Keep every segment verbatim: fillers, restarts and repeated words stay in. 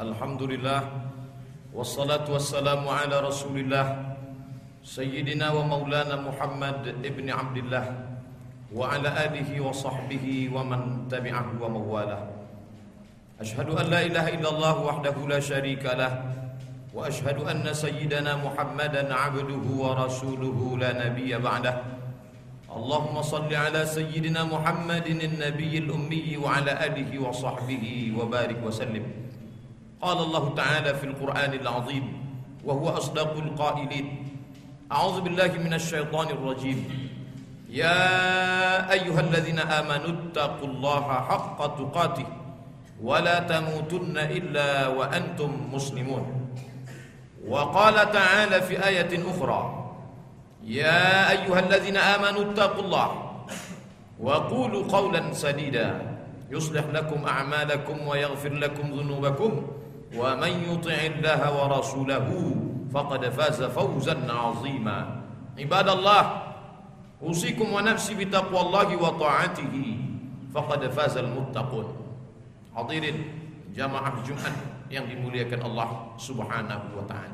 Alhamdulillah, wassalatu wassalamu ala Rasulillah Sayyidina wa maulana Muhammad ibn Abdillah wa ala alihi wa sahbihi wa man tabi'ahu wa mawalah. Ashhadu an la ilaha illallah wahdahu la syarika lah, wa ashhadu anna sayyidana Muhammadan abduhu wa rasuluhu la nabiyya ba'dah. Allahumma salli ala sayyidina Muhammadin an-nabiyil ummi wa ala alihi wa sahbihi wa barik wa sallim. Qala Allah Ta'ala fil Qur'anil Azim wa huwa asdaqul qailin. A'udzu billahi minasy syaithanir rajim. Ya ayyuhalladzina amanu taqullaha haqqa tuqatih wa la tamutunna illa wa antum muslimun. Wa qala ta'ala fi ayatin ukhra, ya ayyuhalladzina amanu taqullaha wa qulu qawlan sadida yuslih lakum a'malakum wa yaghfir lakum dhunubakum wa man yuti'illaha wa rasulahu faqad faza fawzan 'azima. Ibadallah, usikum wa nafsi bitaqwallahi wa ta'atihi faqad fazal muttaqun. Hadirin jamaah Jumat yang dimuliakan Allah Subhanahu wa taala.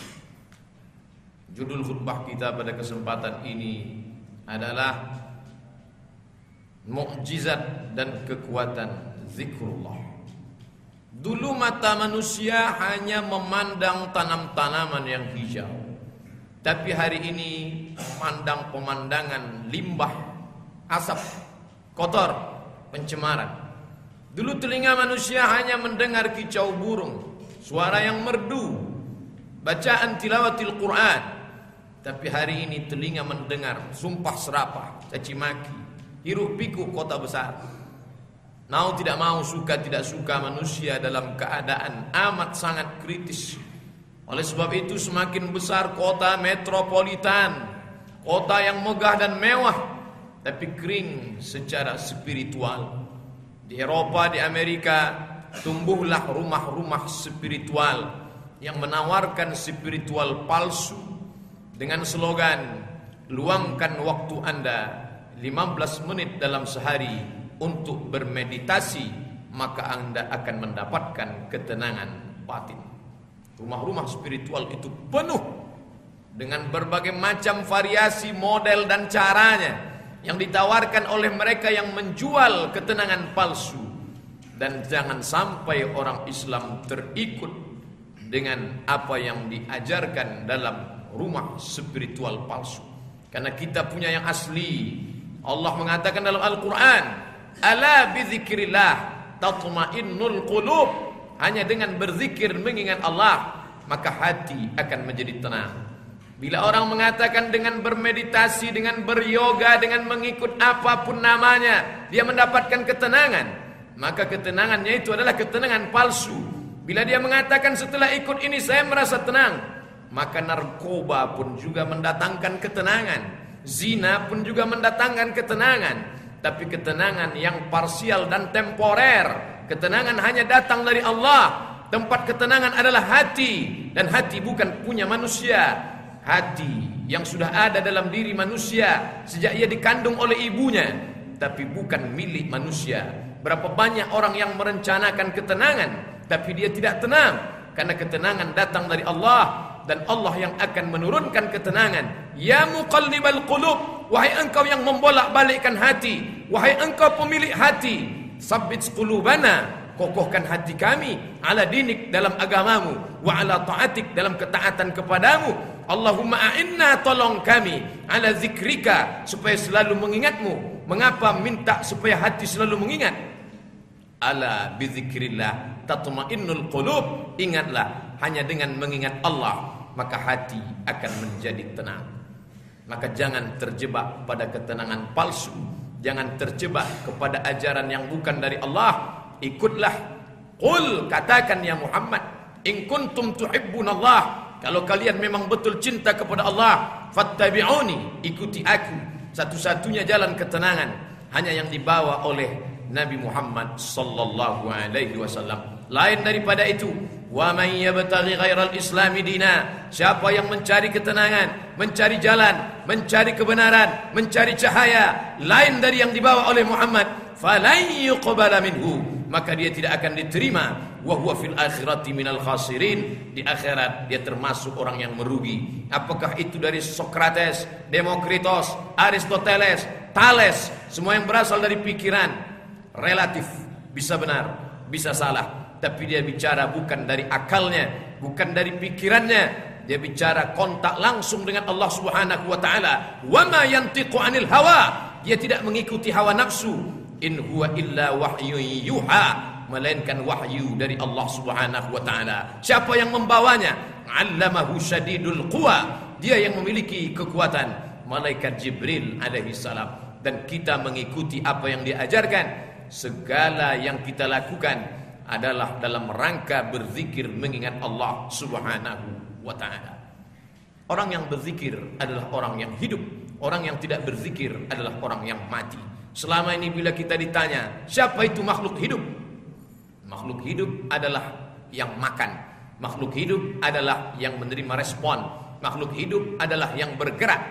Judul khutbah kita pada kesempatan ini adalah mukjizat dan kekuatan zikrullah. Dulu mata manusia hanya memandang tanam-tanaman yang hijau, tapi hari ini memandang pemandangan limbah, asap, kotor, pencemaran. Dulu telinga manusia hanya mendengar kicau burung, suara yang merdu, bacaan tilawatil Quran. Tapi hari ini telinga mendengar sumpah serapah, caci maki, hiruk pikuk kota besar. Mau tidak mau, suka tidak suka, manusia dalam keadaan amat sangat kritis. Oleh sebab itu semakin besar kota metropolitan, kota yang megah dan mewah, tapi kering secara spiritual. Di Eropa, di Amerika, tumbuhlah rumah-rumah spiritual yang menawarkan spiritual palsu dengan slogan, luangkan waktu Anda lima belas menit dalam sehari untuk bermeditasi, maka Anda akan mendapatkan ketenangan batin. Rumah-rumah spiritual itu penuh dengan berbagai macam variasi, model dan caranya yang ditawarkan oleh mereka yang menjual ketenangan palsu. Dan jangan sampai orang Islam terikut dengan apa yang diajarkan dalam rumah spiritual palsu, karena kita punya yang asli. Allah mengatakan dalam Al-Quran, ala bizikrillah tatma'innul qulub. Hanya dengan berzikir, mengingat Allah, maka hati akan menjadi tenang. Bila orang mengatakan dengan bermeditasi, dengan beryoga, dengan mengikut apapun namanya, dia mendapatkan ketenangan, maka ketenangannya itu adalah ketenangan palsu. Bila dia mengatakan setelah ikut ini saya merasa tenang, maka narkoba pun juga mendatangkan ketenangan, zina pun juga mendatangkan ketenangan. Tapi ketenangan yang parsial dan temporer. Ketenangan hanya datang dari Allah. Tempat ketenangan adalah hati, dan hati bukan punya manusia. Hati yang sudah ada dalam diri manusia sejak ia dikandung oleh ibunya, tapi bukan milik manusia. Berapa banyak orang yang merencanakan ketenangan, tapi dia tidak tenang, karena ketenangan datang dari Allah. Dan Allah yang akan menurunkan ketenangan. Ya muqallibal qulub, wahai engkau yang membolak-balikkan hati, wahai engkau pemilik hati, sabbit qulubana, kokohkan hati kami, ala dinik, dalam agamamu, wa ala ta'atik, dalam ketaatan kepadamu. Allahumma a'inna, tolong kami, ala zikrika, supaya selalu mengingatmu. Mengapa minta supaya hati selalu mengingat? Ala bizikrillah tatma'innul qulub. Ingatlah, hanya dengan mengingat Allah maka hati akan menjadi tenang. Maka jangan terjebak pada ketenangan palsu, jangan terjebak kepada ajaran yang bukan dari Allah. Ikutlah, qul, katakan ya Muhammad, in kuntum tuhibbunallah, kalau kalian memang betul cinta kepada Allah, fattabi'uni, ikuti aku. Satu-satunya jalan ketenangan hanya yang dibawa oleh Nabi Muhammad sallallahu alaihi wasallam. Lain daripada itu, wa man yabtaghi ghairal islami dina, siapa yang mencari ketenangan, mencari jalan, mencari kebenaran, mencari cahaya lain dari yang dibawa oleh Muhammad, falan yuqbala minhu, maka dia tidak akan diterima. Wa huwa fil akhirati minal khasirin, di akhirat dia termasuk orang yang merugi. Apakah itu dari Sokrates, Demokritos, Aristoteles, Thales, semua yang berasal dari pikiran relatif, bisa benar, bisa salah, tapi dia bicara bukan dari akalnya, bukan dari pikirannya. Dia bicara kontak langsung dengan Allah Subhanahu wa taala. Wa ma yantiqu 'anil hawa, dia tidak mengikuti hawa nafsu. In huwa illa wahyun yuha, melainkan wahyu dari Allah Subhanahu wa taala. Siapa yang membawanya? 'Allamahu syadidul quwa, dia yang memiliki kekuatan, malaikat Jibril alaihi salam. Dan kita mengikuti apa yang diajarkan. Segala yang kita lakukan adalah dalam rangka berzikir mengingat Allah Subhanahu wa ta'ala. Orang yang berzikir adalah orang yang hidup. Orang yang tidak berzikir adalah orang yang mati. Selama ini bila kita ditanya, siapa itu makhluk hidup? Makhluk hidup adalah yang makan. Makhluk hidup adalah yang menerima respon. Makhluk hidup adalah yang bergerak.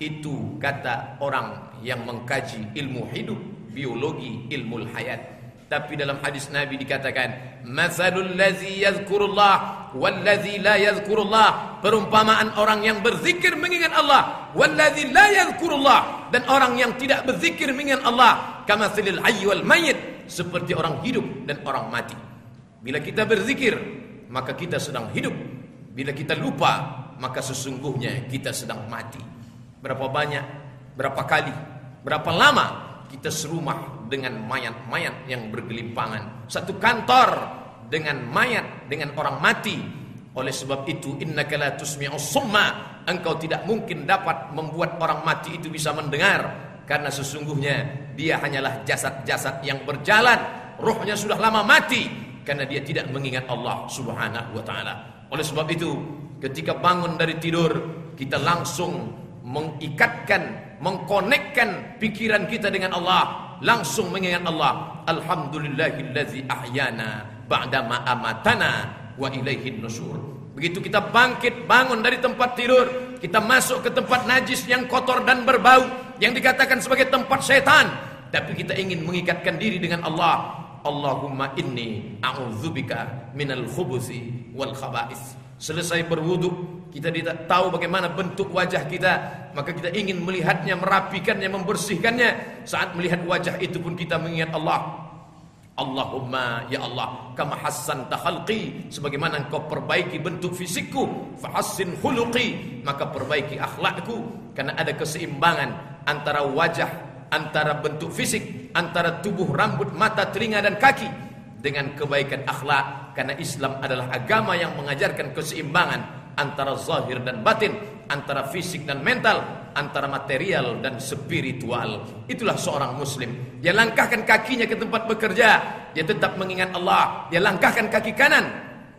Itu kata orang yang mengkaji ilmu hidup, biologi, ilmu hayat. Tapi dalam hadis Nabi dikatakan, matsalul ladzi yadhkurullah wallazi la yadhkurullah, perumpamaan orang yang berzikir mengingat Allah, wallazi la yadhkurullah, dan orang yang tidak berzikir mengingat Allah, kamatsilil hayy wal mayyit, seperti orang hidup dan orang mati. Bila kita berzikir, maka kita sedang hidup. Bila kita lupa, maka sesungguhnya kita sedang mati. Berapa banyak, berapa kali, berapa lama kita serumah dengan mayat-mayat yang bergelimpangan, satu kantor dengan mayat, dengan orang mati. Oleh sebab itu, innaka la tusmi'us summa, engkau tidak mungkin dapat membuat orang mati itu bisa mendengar, karena sesungguhnya dia hanyalah jasad-jasad yang berjalan, rohnya sudah lama mati, karena dia tidak mengingat Allah Subhanahu wa ta'ala. Oleh sebab itu, ketika bangun dari tidur, kita langsung mengikatkan, mengkonekkan pikiran kita dengan Allah, langsung mengingat Allah. Alhamdulillahillazi ahyana ba'dama amatana wa ilaihin nusyur. Begitu kita bangkit, bangun dari tempat tidur, kita masuk ke tempat najis yang kotor dan berbau, yang dikatakan sebagai tempat setan, tapi kita ingin mengikatkan diri dengan Allah. Allahumma inni a'udzubika minal khubuthi wal khaba'is. Selesai berwudu, kita tidak tahu bagaimana bentuk wajah kita, maka kita ingin melihatnya, merapikannya, membersihkannya. Saat melihat wajah itu pun kita mengingat Allah. Allahumma ya Allah, kama hassanta khalqi, sebagaimana engkau perbaiki bentuk fisikku, fahassin khuluqi, maka perbaiki akhlakku. Karena ada keseimbangan antara wajah, antara bentuk fisik, antara tubuh, rambut, mata, telinga dan kaki, dengan kebaikan akhlak. Karena Islam adalah agama yang mengajarkan keseimbangan antara zahir dan batin, antara fisik dan mental, antara material dan spiritual. Itulah seorang muslim. Dia langkahkan kakinya ke tempat bekerja, dia tetap mengingat Allah. Dia langkahkan kaki kanan,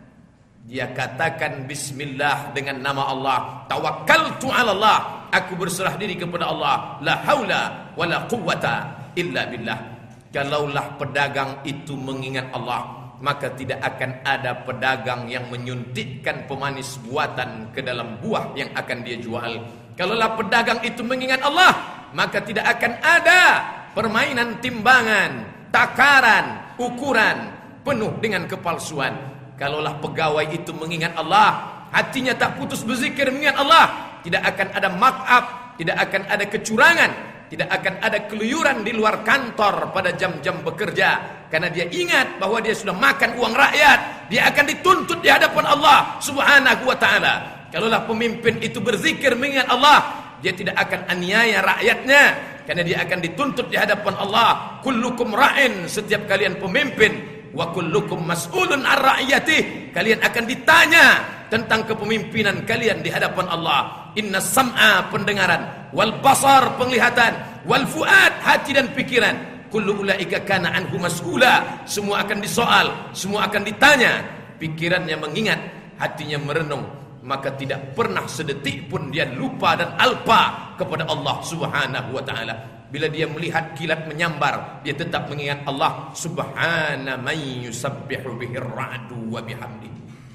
dia katakan bismillah dengan nama Allah. Tawakkaltu ala Allah, aku berserah diri kepada Allah. La haula wala quwwata illa billah. Kalaulah pedagang itu mengingat Allah, maka tidak akan ada pedagang yang menyuntikkan pemanis buatan ke dalam buah yang akan dia jual. Kalaulah pedagang itu mengingat Allah, maka tidak akan ada permainan timbangan, takaran, ukuran penuh dengan kepalsuan. Kalaulah pegawai itu mengingat Allah, hatinya tak putus berzikir mengingat Allah, tidak akan ada markup, tidak akan ada kecurangan, tidak akan ada keluyuran di luar kantor pada jam-jam bekerja. Karena dia ingat bahwa dia sudah makan uang rakyat, dia akan dituntut di hadapan Allah Subhanahu wa ta'ala. Kalaulah pemimpin itu berzikir mengingat Allah, dia tidak akan aniaya rakyatnya, karena dia akan dituntut di hadapan Allah. Kullukum ra'in, setiap kalian pemimpin, wa kullukum mas'ulun ar ra'iyatih, kalian akan ditanya tentang kepemimpinan kalian di hadapan Allah. Inna sam'a, pendengaran, wal basar, penglihatan, wal fuad, hati dan pikiran, kullu ulaika kana anhu mas'ula, semua akan disoal, semua akan ditanya. Pikirannya mengingat, hatinya merenung, maka tidak pernah sedetik pun dia lupa dan alpa kepada Allah Subhanahu wa ta'ala. Bila dia melihat kilat menyambar, dia tetap mengingat Allah. Subhana man yusabbihu bihir ra'du wa bihamdi.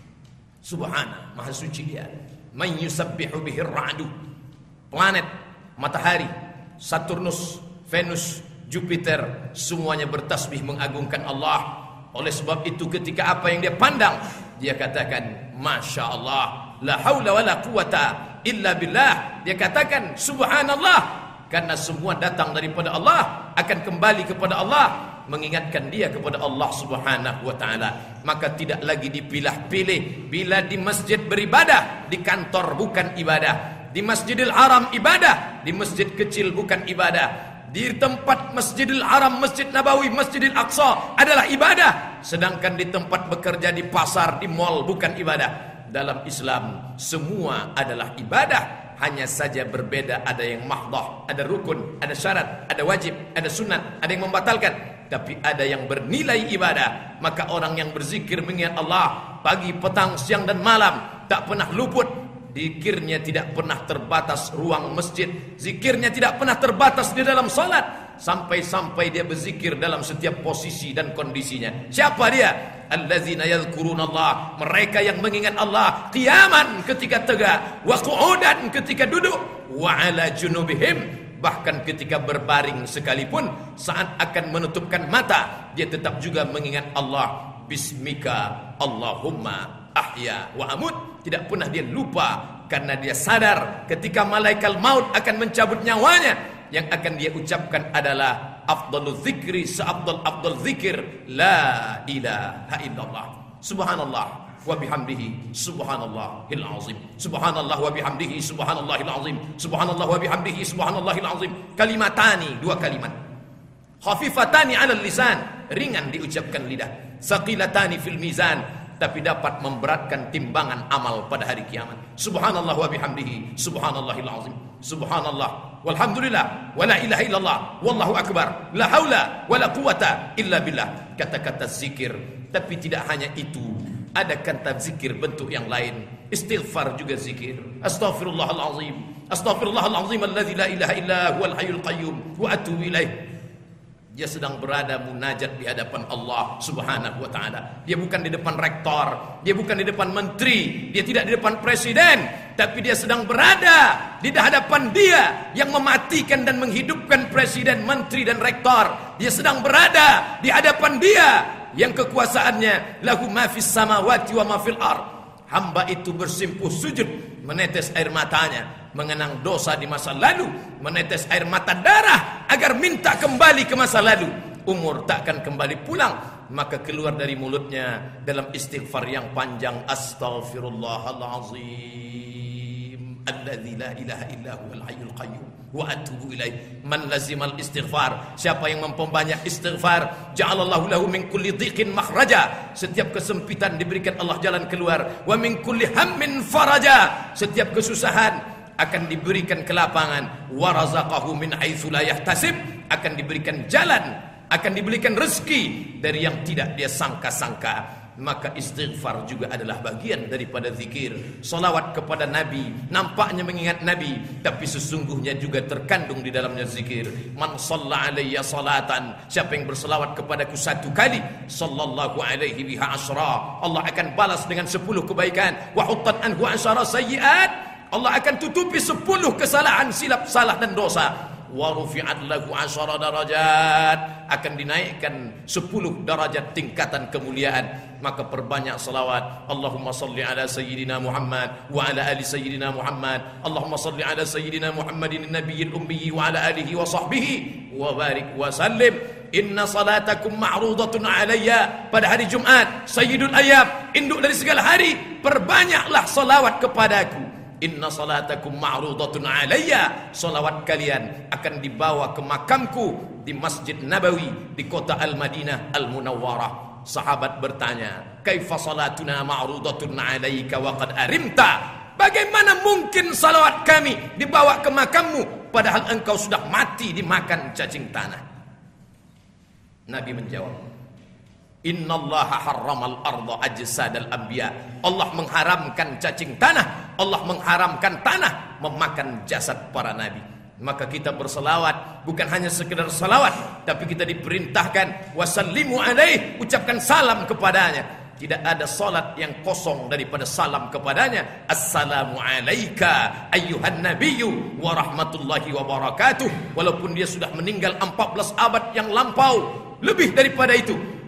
Subhana, maha suci dia. Man yusabbihu bihir ra'du, planet, matahari, Saturnus, Venus, Jupiter, semuanya bertasbih mengagungkan Allah. Oleh sebab itu ketika apa yang dia pandang, dia katakan Masya Allah, la haula wa la quwata illa billah. Dia katakan subhanallah, karena semua datang daripada Allah, akan kembali kepada Allah, mengingatkan dia kepada Allah Subhanahu wa taala. Maka tidak lagi dipilah-pilih. Bila di masjid beribadah, di kantor bukan ibadah, di Masjidil Haram ibadah, di masjid kecil bukan ibadah, di tempat Masjidil Haram, Masjid Nabawi, Masjidil Aqsa adalah ibadah, sedangkan di tempat bekerja, di pasar, di mal bukan ibadah. Dalam Islam semua adalah ibadah, hanya saja berbeda. Ada yang mahdah, ada rukun, ada syarat, ada wajib, ada sunat, ada yang membatalkan, tapi ada yang bernilai ibadah. Maka orang yang berzikir mengingat Allah pagi, petang, siang dan malam, tak pernah luput. Zikirnya tidak pernah terbatas ruang masjid, zikirnya tidak pernah terbatas di dalam salat, sampai-sampai dia berzikir dalam setiap posisi dan kondisinya. Siapa dia? Allazina yadhkurunallah, mereka yang mengingat Allah qiyaman ketika tegak, wa qu'udan ketika duduk, wa ala junubihim, bahkan ketika berbaring sekalipun, saat akan menutupkan mata, dia tetap juga mengingat Allah. Bismika Allahumma ahya wa amut. Tidak pernah dia lupa, karena dia sadar ketika malaikat maut akan mencabut nyawanya, yang akan dia ucapkan adalah afdalul zikri, seafdal-afdal zikir, la ilaha illallah, subhanallah wa bihamdihi subhanallahil azim, subhanallah wa bihamdihi subhanallahil azim, subhanallah wa bihamdihi subhanallahil azim. Kalimatani, dua kalimat, khafifatani 'alal lisan, ringan diucapkan lidah, saqilatani fil mizan, tapi dapat memberatkan timbangan amal pada hari kiamat. Subhanallah wa bihamdihi subhanallahil azim, subhanallah walhamdulillah wala ilaha illallah wallahu akbar, la haula wala quwata illa billah. Kata-kata zikir. Tapi tidak hanya itu, ada kata zikir bentuk yang lain. Istighfar juga zikir. Astaghfirullahalazim, astaghfirullahalazim alladzi la ilaha illa huwal hayyul qayyum wa atubu ilaih. Dia sedang berada munajat di hadapan Allah Subhanahu wa taala. Dia bukan di depan rektor, dia bukan di depan menteri, dia tidak di depan presiden, tapi dia sedang berada di hadapan dia yang mematikan dan menghidupkan presiden, menteri dan rektor. Dia sedang berada di hadapan dia yang kekuasaannya lahu ma fis samawati wa ma fil ardh. Hamba itu bersimpuh sujud, menetes air matanya, mengenang dosa di masa lalu, menetes air mata darah agar minta kembali ke masa lalu. Umur takkan kembali pulang, maka keluar dari mulutnya dalam istighfar yang panjang, astaghfirullahalazim alladzi la ilaha illa huwal hayyul qayyum wa atubu ilaih. Man lazimal istighfar, siapa yang memperbanyak istighfar, ja'alallahu lahu min kulli dhiqin makhraja, setiap kesempitan diberikan Allah jalan keluar, wa min kulli hammin faraja, setiap kesusahan akan diberikan kelapangan, wa razaqahu min haitsu la yahtasib, akan diberikan jalan, akan diberikan rezeki dari yang tidak dia sangka-sangka. Maka istighfar juga adalah bagian daripada zikir. Salawat kepada Nabi nampaknya mengingat Nabi, tapi sesungguhnya juga terkandung di dalamnya zikir. Man shalla alayya salatan, siapa yang berselawat kepadaku satu kali, sallallahu alaihi biha asyra, Allah akan balas dengan sepuluh kebaikan. Wa huttat anhu asyara sayyiat, Allah akan tutupi sepuluh kesalahan, silap, salah dan dosa. Wa rufi'at lahu asyara darajat, akan dinaikkan sepuluh derajat tingkatan kemuliaan. Maka perbanyak salawat. Allahumma salli ala sayyidina Muhammad wa ala ali sayyidina Muhammad. Allahumma salli ala sayyidina Muhammadin nabiyil ummi wa ala alihi wa sahbihi wa barik wa sallim. Inna salatakum ma'rudatun alayya, pada hari Jumat, sayyidul ayyam, induk dari segala hari, perbanyaklah salawat kepadaku. Inna salatakum ma'rudatun alayya, salawat kalian akan dibawa ke makamku di Masjid Nabawi di kota Al-Madinah Al-Munawwarah. Sahabat bertanya, kaifa salatuna ma'rudatun alayka wa qad arimta, bagaimana mungkin salawat kami dibawa ke makammu padahal engkau sudah mati dimakan cacing tanah? Nabi menjawab, innallaha harramal arda ajsadal anbiya, Allah mengharamkan cacing tanah, Allah mengharamkan tanah memakan jasad para nabi. Maka kita berselawat bukan hanya sekedar selawat, tapi kita diperintahkan wasallimu alaih, ucapkan salam kepadanya. Tidak ada salat yang kosong daripada salam kepadanya. Assalamu alayka ayyuhan nabiyyu wa rahmatullahi wa barakatuh. Walaupun dia sudah meninggal empat belas abad yang lampau, lebih daripada itu,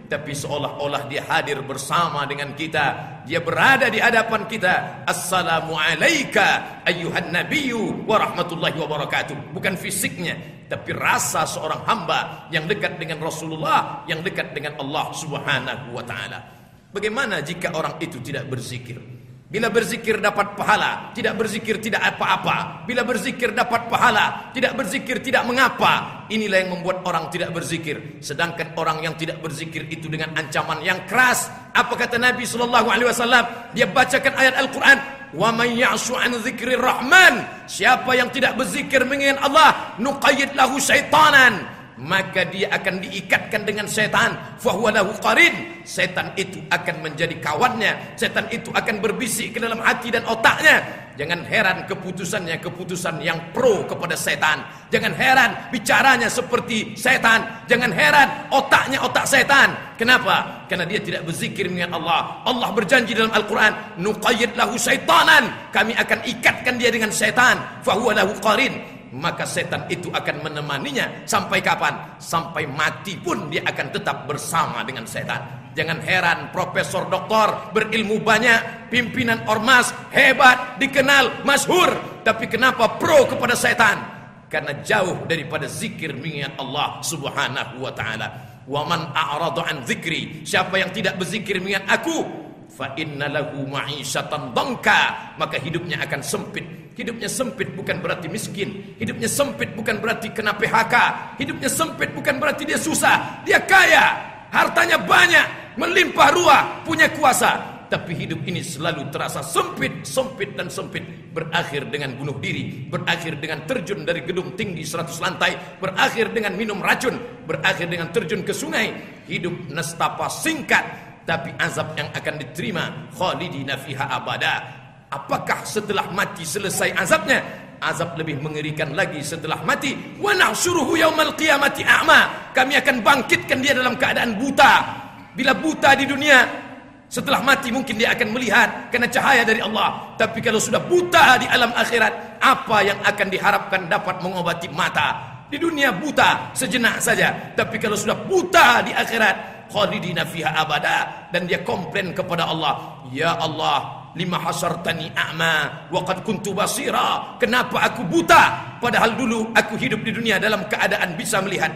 tapi seolah-olah dia hadir bersama dengan kita, dia berada di hadapan kita. Assalamu alayka ayyuhan nabiyyu wa rahmatullahi wa barakatuh. Bukan fisiknya, tapi rasa seorang hamba yang dekat dengan Rasulullah, yang dekat dengan Allah Subhanahu wa ta'ala. Bagaimana jika orang itu tidak berzikir? Bila berzikir dapat pahala, tidak berzikir tidak apa-apa. Bila berzikir dapat pahala, tidak berzikir tidak mengapa. Inilah yang membuat orang tidak berzikir. Sedangkan orang yang tidak berzikir itu dengan ancaman yang keras. Apa kata Nabi sallallahu alaihi wasallam? Dia bacakan ayat Al-Quran, wa may ya'shu an dzikrir rahman, siapa yang tidak berzikir mengingat Allah, nuqayyid lahu syaitanan, maka dia akan diikatkan dengan setan, fahuwa lahu qarin, setan itu akan menjadi kawannya, setan itu akan berbisik ke dalam hati dan otaknya. Jangan heran keputusannya keputusan yang pro kepada setan. Jangan heran bicaranya seperti setan. Jangan heran otaknya otak setan. Kenapa? Karena dia tidak berzikir mengingat Allah. Allah berjanji dalam Al-Quran, nuqayyid lahu syaitanan, kami akan ikatkan dia dengan setan, fahuwa lahu qarin, maka setan itu akan menemaninya sampai kapan? Sampai mati pun dia akan tetap bersama dengan setan. Jangan heran profesor doktor berilmu banyak, pimpinan ormas hebat, dikenal, masyhur, tapi kenapa pro kepada setan? Karena jauh daripada zikir mengingat Allah Subhanahu wa ta'ala. Wa man a'rada an dzikri, siapa yang tidak berzikir mengingat aku, fa inna lahu ma'isyatan dhanka, maka hidupnya akan sempit. Hidupnya sempit bukan berarti miskin. Hidupnya sempit bukan berarti kena P H K. Hidupnya sempit bukan berarti dia susah. Dia kaya, hartanya banyak, melimpah ruah, punya kuasa, tapi hidup ini selalu terasa sempit, sempit dan sempit. Berakhir dengan bunuh diri, berakhir dengan terjun dari gedung tinggi seratus lantai, berakhir dengan minum racun, berakhir dengan terjun ke sungai. Hidup nestapa singkat, tapi azab yang akan diterima khalidina fiha abada. Apakah setelah mati selesai azabnya? Azab lebih mengerikan lagi setelah mati. Wa nahsyuruhu yaumal qiyamati a'ma, kami akan bangkitkan dia dalam keadaan buta. Bila buta di dunia, setelah mati mungkin dia akan melihat karena cahaya dari Allah. Tapi kalau sudah buta di alam akhirat, apa yang akan diharapkan dapat mengobati mata? Di dunia buta sejenak saja, tapi kalau sudah buta di akhirat, khalidina fiha abada. Dan dia komplain kepada Allah, ya Allah, lima hasartani a'ma wa qad kuntu basira, kenapa aku buta padahal dulu aku hidup di dunia dalam keadaan bisa melihat.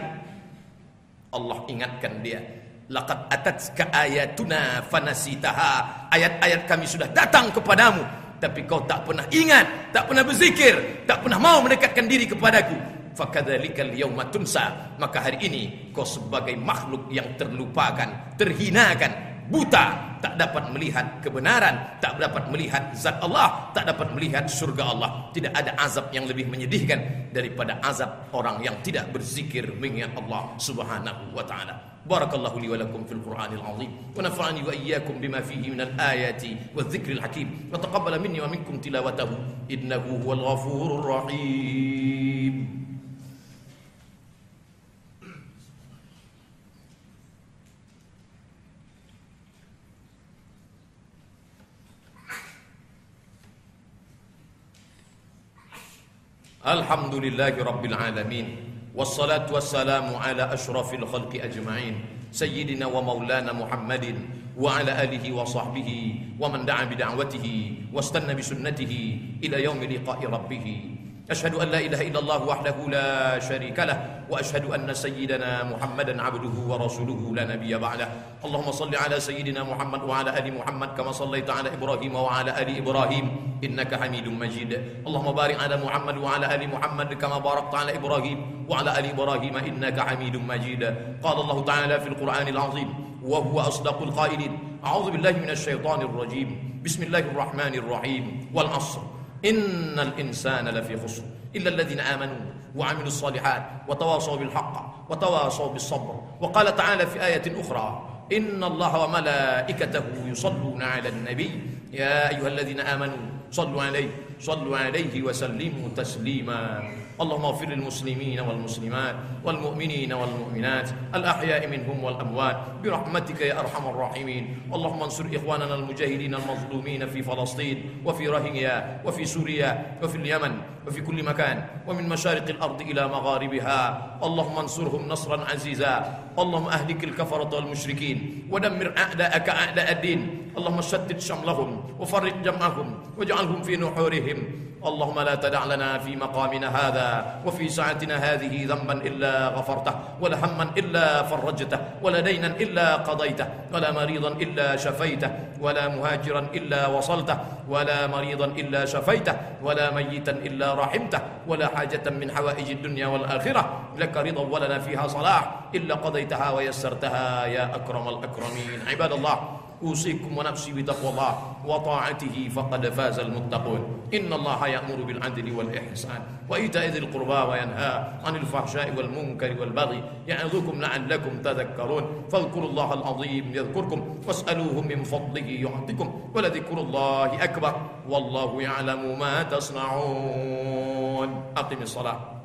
Allah ingatkan dia, laqad atatka ayatuna fanasitaha, ayat-ayat kami sudah datang kepadamu tapi kau tak pernah ingat, tak pernah berzikir, tak pernah mau mendekatkan diri kepadaku. Fakadzalikal yauma tunsa, maka hari ini kau sebagai makhluk yang terlupakan, terhinakan, buta, tak dapat melihat kebenaran, tak dapat melihat zat Allah, tak dapat melihat surga Allah. Tidak ada azab yang lebih menyedihkan daripada azab orang yang tidak berzikir mengingat Allah Subhanahu wa ta'ala. Barakallahu li wa lakum fil Qur'anil azim, wa nafa'ani wa iyyakum bima fihi minal ayati wadh-dhikril hakim, wa taqabbala minni wa minkum tilawatahu innahu huwal ghafurur rahim. Alhamdulillahi Rabbil Alamin, wassalatu wassalamu ala ashrafil khalqi ajma'in, sayyidina wa maulana Muhammadin wa ala alihi wa sahbihi wa man da'a bida'watihi wastanna bisunnatihi ila yaumi liqa'i rabbih. Ashhadu an la ilaha illallah wahdahu la syarika lah, wa ashhadu anna sayyidana Muhammadan abduhu wa rasuluhu la nabiyya ba'dah. Allahumma salli ala sayyidina Muhammad wa ala ali Muhammad kama sallaita ala Ibrahim wa ala ali Ibrahim innaka Hamidum Majid. Allahumma barik ala Muhammad wa ala ali Muhammad kama barakta ala Ibrahim wa ala ali Ibrahim innaka Hamidum Majid. Qala Allah ta'ala fil Qur'anil azim wa huwa asdaqul qailin. A'udzu billahi minasy syaithanir rajim. Bismillahirrahmanirrahim. Wal 'ashr innal insana lafi khusr illa alladhina amanu wa 'amilus solihat wa tawasaw bil haqq wa tawasaw bis sabr. Wa qala ta'ala fi ayatin ukhra, inna Allaha wa malaikatahu yusalluna 'alan nabiy ya ayyuhalladhina amanu صلوا عليه صلوا عليه وسلموا تسليما. اللهم اغفر للمسلمين والمسلمات والمؤمنين والمؤمنات الأحياء منهم والأموات برحمتك يا أرحم الراحمين. اللهم انصر إخواننا المجاهدين المظلومين في فلسطين وفي روهينيا وفي سوريا وفي اليمن وفي كل مكان ومن مشارق الأرض إلى مغاربها. اللهم انصرهم نصرا عزيزا. اللهم أهلك الكفرة والمشركين ودمر أعداءك أعداء الدين. اللهم شتت شملهم وفرق جمعهم واجعلهم في نحورهم. اللهم لا تدع لنا في مقامنا هذا وفي ساعتنا هذه ذنبا إلا غفرته ولا هما إلا فرجته ولا دينا إلا قضيته ولا مريضا إلا شفيته ولا مهاجرا إلا وصلته ولا مريضا إلا شفيته ولا ميتا إلا رحمته ولا حاجة من حوائج الدنيا والآخرة لك رضا ولنا فيها صلاح إلا قضيتها ويسرتها يا أكرم الأكرمين. عباد الله، أوصيكم ونفسي بتقوى الله وطاعته فقد فاز المتقون. إن الله يأمر بالعدل والإحسان وإيتاء ذي القربى وينهى عن الفحشاء والمنكر والبغي يعظكم لعلكم تذكرون. فاذكروا الله العظيم يذكركم واسألوه من فضله يعطكم ولذكر الله أكبر والله يعلم ما تصنعون. أقم الصلاة.